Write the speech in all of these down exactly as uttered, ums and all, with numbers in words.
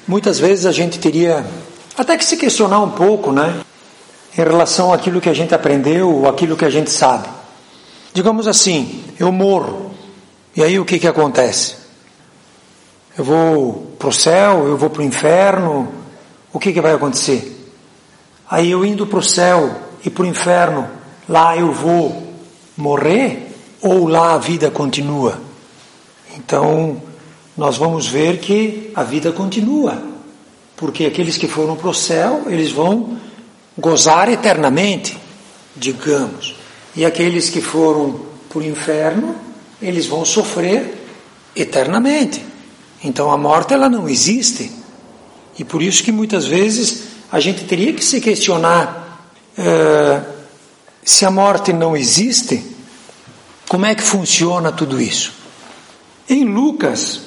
muitas vezes a gente teria até que se questionar um pouco, né? Em relação àquilo que a gente aprendeu, ou aquilo que a gente sabe. Digamos assim, eu morro, e aí o que que acontece? Eu vou para o céu, eu vou para o inferno, o que que vai acontecer? Aí eu indo para o céu e para o inferno, lá eu vou morrer, ou lá a vida continua? Então, nós vamos ver que a vida continua, porque aqueles que foram para o céu, eles vão gozar eternamente, digamos, e aqueles que foram para o inferno, eles vão sofrer eternamente. Então a morte, ela não existe, e por isso que muitas vezes a gente teria que se questionar, uh, se a morte não existe, como é que funciona tudo isso? Em Lucas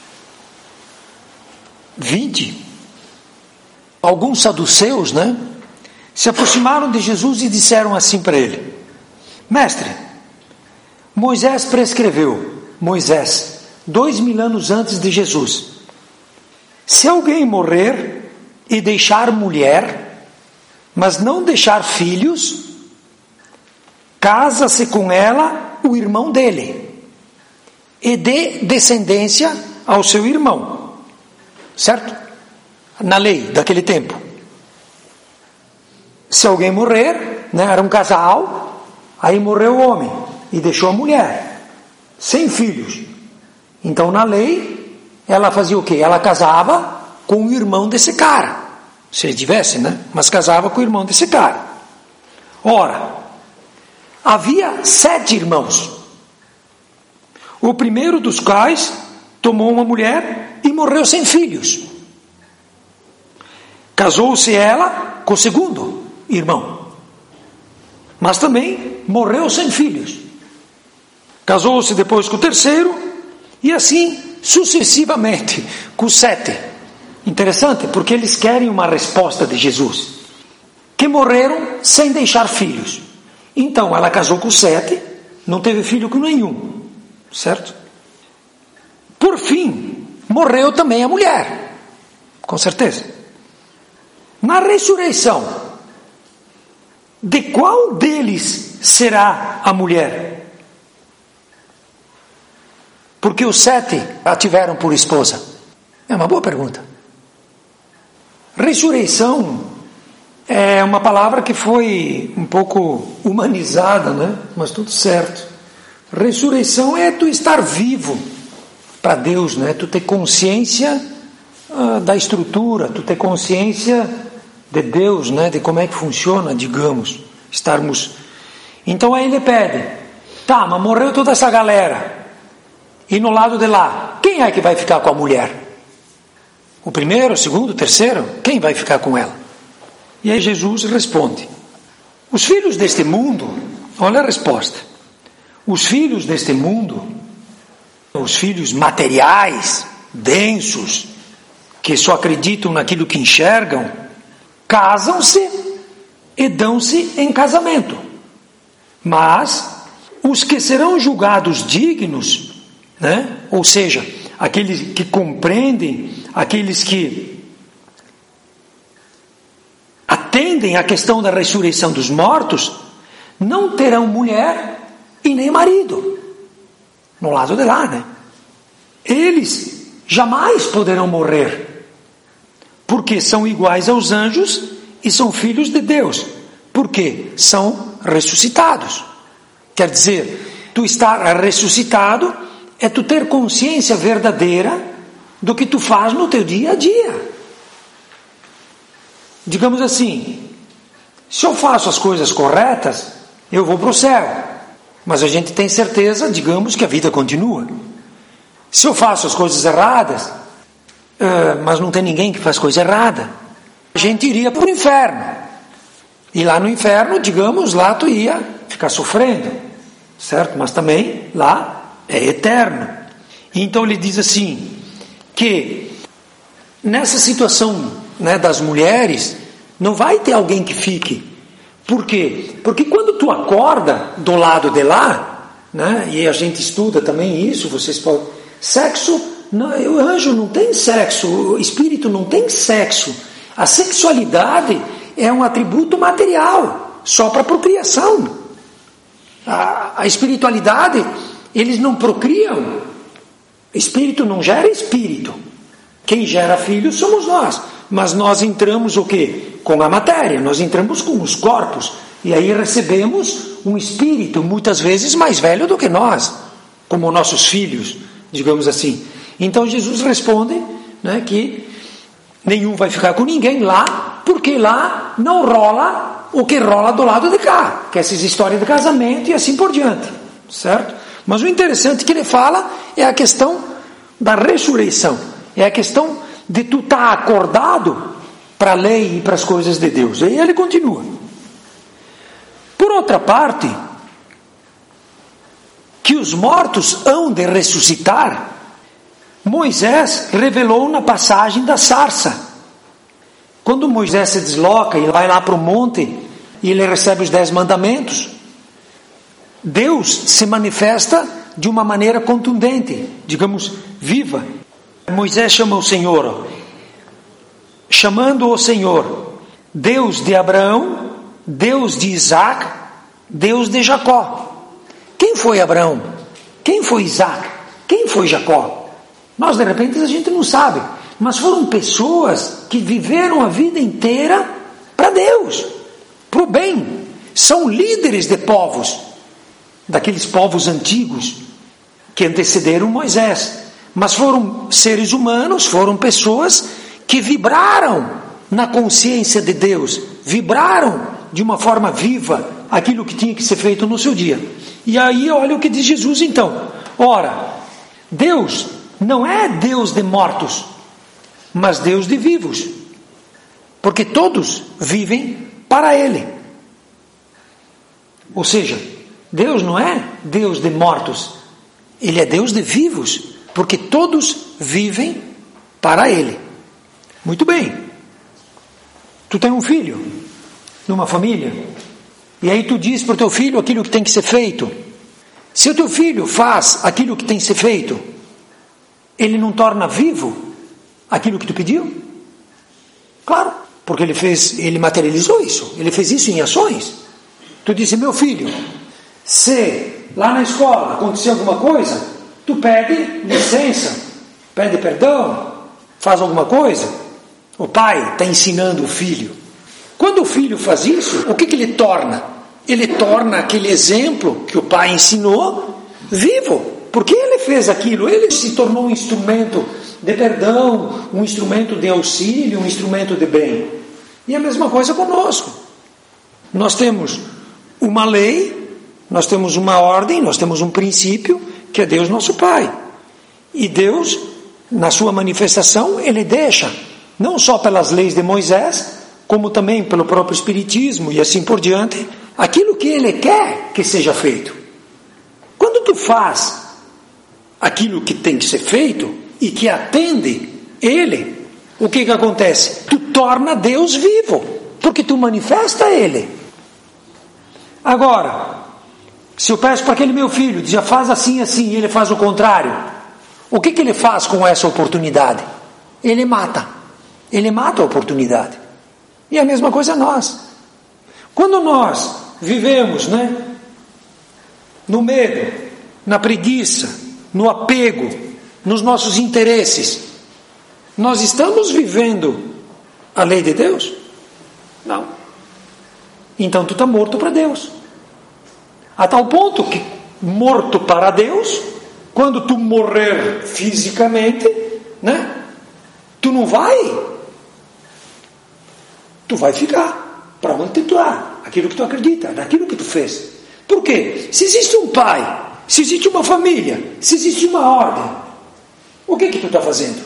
vinte, alguns saduceus, né, se aproximaram de Jesus e disseram assim para ele: Mestre, Moisés prescreveu, Moisés, dois mil anos antes de Jesus, se alguém morrer e deixar mulher, mas não deixar filhos, casa-se com ela o irmão dele e dê descendência ao seu irmão, certo? Na lei daquele tempo. Se alguém morrer, né, era um casal, aí morreu o homem e deixou a mulher, sem filhos. Então na lei, ela fazia o quê? Ela casava com o irmão desse cara, se ele tivesse, né? Mas casava com o irmão desse cara. Ora, havia sete irmãos, o primeiro dos quais tomou uma mulher e morreu sem filhos. Casou-se ela com o segundo irmão, mas também morreu sem filhos. Casou-se depois com o terceiro, e assim sucessivamente com os sete. Interessante, porque eles querem uma resposta de Jesus, que morreram sem deixar filhos. Então ela casou com sete, não teve filho com nenhum, certo? Por fim, morreu também a mulher, com certeza. Na ressurreição, de qual deles será a mulher? Porque os sete a tiveram por esposa. É uma boa pergunta. Ressurreição é uma palavra que foi um pouco humanizada, né? Mas tudo certo. Ressurreição é tu estar vivo para Deus, né? Tu ter consciência uh, da estrutura, tu ter consciência de Deus, né? De como é que funciona, digamos, estarmos. Então aí ele pede, tá, mas morreu toda essa galera, e no lado de lá, quem é que vai ficar com a mulher? O primeiro, o segundo, o terceiro? Quem vai ficar com ela? E aí Jesus responde: os filhos deste mundo, olha a resposta, os filhos deste mundo, os filhos materiais, densos, que só acreditam naquilo que enxergam, casam-se e dão-se em casamento. Mas os que serão julgados dignos, né? Ou seja, aqueles que compreendem, aqueles que atendem à questão da ressurreição dos mortos, não terão mulher e nem marido no lado de lá, né? Eles jamais poderão morrer, porque são iguais aos anjos e são filhos de Deus, porque são ressuscitados. Quer dizer, tu estar ressuscitado é tu ter consciência verdadeira do que tu faz no teu dia a dia. Digamos assim, se eu faço as coisas corretas, eu vou para o céu, mas a gente tem certeza, digamos, que a vida continua. Se eu faço as coisas erradas, uh, mas não tem ninguém que faz coisa errada, a gente iria para o inferno, e lá no inferno, digamos, lá tu ia ficar sofrendo, certo? Mas também lá é eterno. Então ele diz assim, que nessa situação, né, das mulheres, não vai ter alguém que fique. Por quê? Porque quando tu acorda do lado de lá, né, e a gente estuda também isso, vocês podem, sexo não, o anjo não tem sexo, o espírito não tem sexo. A sexualidade é um atributo material, só para procriação. A, a espiritualidade, eles não procriam. Espírito não gera espírito. Quem gera filhos somos nós. Mas nós entramos o quê? Com a matéria, nós entramos com os corpos. E aí recebemos um espírito, muitas vezes mais velho do que nós, como nossos filhos, digamos assim. Então Jesus responde, né, que nenhum vai ficar com ninguém lá, porque lá não rola o que rola do lado de cá, que é essas histórias de casamento e assim por diante, certo? Mas o interessante que ele fala é a questão da ressurreição, é a questão de tu estar acordado para a lei e para as coisas de Deus. E aí ele continua. Por outra parte, que os mortos hão de ressuscitar, Moisés revelou na passagem da sarça. Quando Moisés se desloca e vai lá para o monte e ele recebe os dez mandamentos, Deus se manifesta de uma maneira contundente, digamos, viva. Moisés chama o Senhor, chamando o Senhor, Deus de Abraão, Deus de Isaac, Deus de Jacó. Quem foi Abraão? Quem foi Isaac? Quem foi Jacó? Nós de repente a gente não sabe, mas foram pessoas que viveram a vida inteira para Deus, para o bem. São líderes de povos, daqueles povos antigos que antecederam Moisés. Mas foram seres humanos, foram pessoas que vibraram na consciência de Deus, vibraram de uma forma viva aquilo que tinha que ser feito no seu dia. E aí olha o que diz Jesus então. Ora, Deus não é Deus de mortos, mas Deus de vivos, porque todos vivem para Ele. Ou seja, Deus não é Deus de mortos, Ele é Deus de vivos, porque todos vivem para Ele. Muito bem. Tu tem um filho numa família, e aí tu diz para o teu filho aquilo que tem que ser feito. Se o teu filho faz aquilo que tem que ser feito, ele não torna vivo aquilo que tu pediu? Claro, porque ele fez, ele materializou isso, ele fez isso em ações. Tu disse, meu filho, se lá na escola acontecer alguma coisa, tu pede licença, pede perdão, faz alguma coisa. O pai está ensinando o filho. Quando o filho faz isso, o que, que ele torna? Ele torna aquele exemplo que o pai ensinou vivo, porque ele fez aquilo, ele se tornou um instrumento de perdão, um instrumento de auxílio, um instrumento de bem. E a mesma coisa conosco. Nós temos uma lei, nós temos uma ordem, nós temos um princípio, que é Deus nosso Pai. E Deus, na sua manifestação, Ele deixa, não só pelas leis de Moisés, como também pelo próprio Espiritismo e assim por diante, aquilo que Ele quer que seja feito. Quando tu faz aquilo que tem que ser feito e que atende Ele, o que que acontece? Tu torna Deus vivo, porque tu manifesta Ele. Agora, se eu peço para aquele meu filho, já faz assim, assim, e ele faz o contrário, o que que ele faz com essa oportunidade? Ele mata. Ele mata a oportunidade. E a mesma coisa nós. Quando nós vivemos, né, no medo, na preguiça, no apego, nos nossos interesses, nós estamos vivendo a lei de Deus? Não. Então tu está morto para Deus. A tal ponto que, morto para Deus, quando tu morrer fisicamente, né, tu não vai, tu vai ficar para onde tu está, aquilo que tu acredita, naquilo que tu fez. Por quê? Se existe um pai, se existe uma família, se existe uma ordem, o que que tu está fazendo?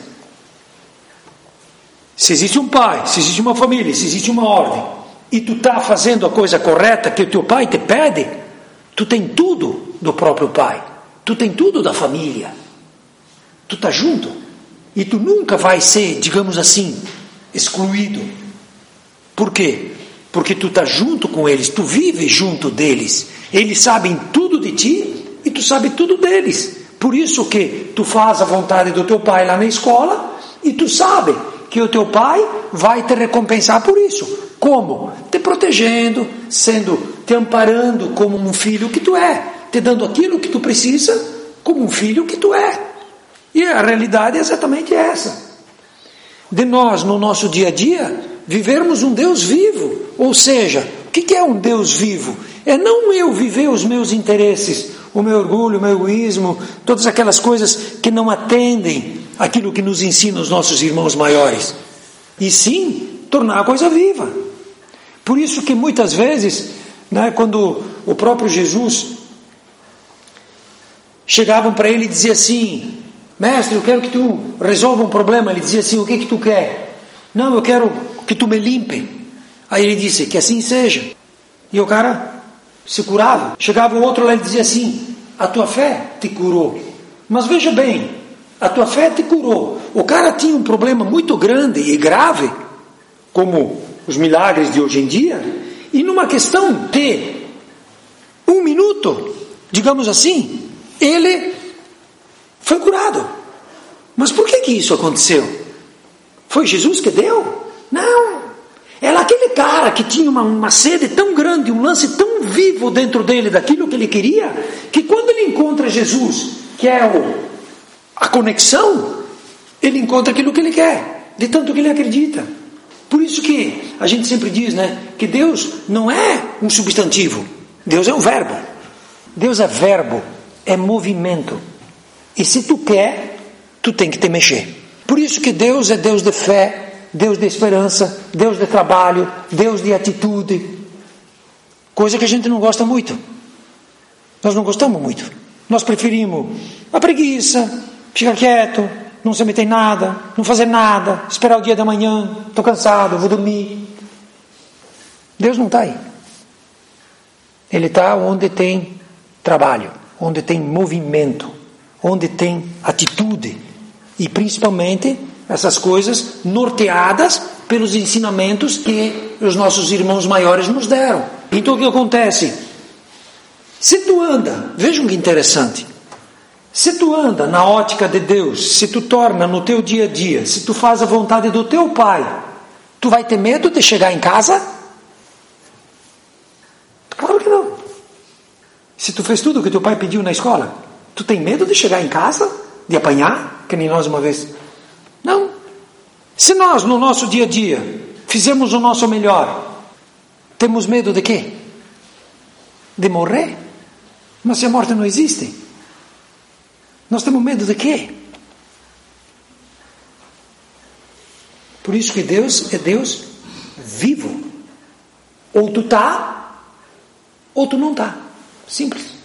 Se existe um pai, se existe uma família, se existe uma ordem, e tu está fazendo a coisa correta que o teu pai te pede, tu tem tudo do próprio pai, tu tem tudo da família, tu está junto, e tu nunca vai ser, digamos assim, excluído. Por quê? Porque tu está junto com eles, tu vives junto deles, eles sabem tudo de ti e tu sabes tudo deles, Por isso que tu faz a vontade do teu pai lá na escola e tu sabe que o teu pai vai te recompensar por isso. Como? Te protegendo, sendo, te amparando como um filho que tu é, te dando aquilo que tu precisa como um filho que tu é. E a realidade é exatamente essa. De nós, no nosso dia a dia, vivermos um Deus vivo. Ou seja, o que é um Deus vivo? É não eu viver os meus interesses, o meu orgulho, o meu egoísmo, todas aquelas coisas que não atendem aquilo que nos ensinam os nossos irmãos maiores. E sim, tornar a coisa viva. Por isso que muitas vezes, né, quando o próprio Jesus chegavam para ele e dizia assim: mestre, eu quero que tu resolva um problema. Ele dizia assim: o que que tu quer? Não, eu quero que tu me limpe. Aí ele disse: que assim seja. E o cara se curava. Chegava o outro lá e dizia assim: a tua fé te curou. Mas veja bem, a tua fé te curou. O cara tinha um problema muito grande e grave, como os milagres de hoje em dia, e numa questão de um minuto, digamos assim, ele foi curado. Mas por que que isso aconteceu? Foi Jesus que deu? Não. Era aquele cara que tinha uma, uma sede tão grande, um lance tão vivo dentro dele, daquilo que ele queria, que quando ele encontra Jesus, que é o, a conexão, ele encontra aquilo que ele quer, de tanto que ele acredita. Por isso que a gente sempre diz, né, que Deus não é um substantivo, Deus é um verbo. Deus é verbo, é movimento. E se tu quer, tu tem que te mexer. Por isso que Deus é Deus de fé, Deus de esperança, Deus de trabalho, Deus de atitude. Coisa que a gente não gosta muito. Nós não gostamos muito. Nós preferimos a preguiça, ficar quieto, não se meter em nada, não fazer nada, esperar o dia da manhã, estou cansado, vou dormir. Deus não está aí. Ele está onde tem trabalho, onde tem movimento, onde tem atitude. E principalmente essas coisas norteadas pelos ensinamentos que os nossos irmãos maiores nos deram. Então o que acontece? Se tu anda, vejam que interessante, se tu anda na ótica de Deus, se tu torna no teu dia a dia, se tu faz a vontade do teu Pai, tu vai ter medo de chegar em casa? Claro que não. Se tu fez tudo o que teu pai pediu na escola, tu tem medo de chegar em casa? De apanhar? Que nem nós uma vez. Não. Se nós no nosso dia a dia fizemos o nosso melhor, temos medo de quê? De morrer? Mas se a morte não existe, nós temos medo de quê? Por isso que Deus é Deus vivo. Ou tu tá, ou tu não tá. Simples.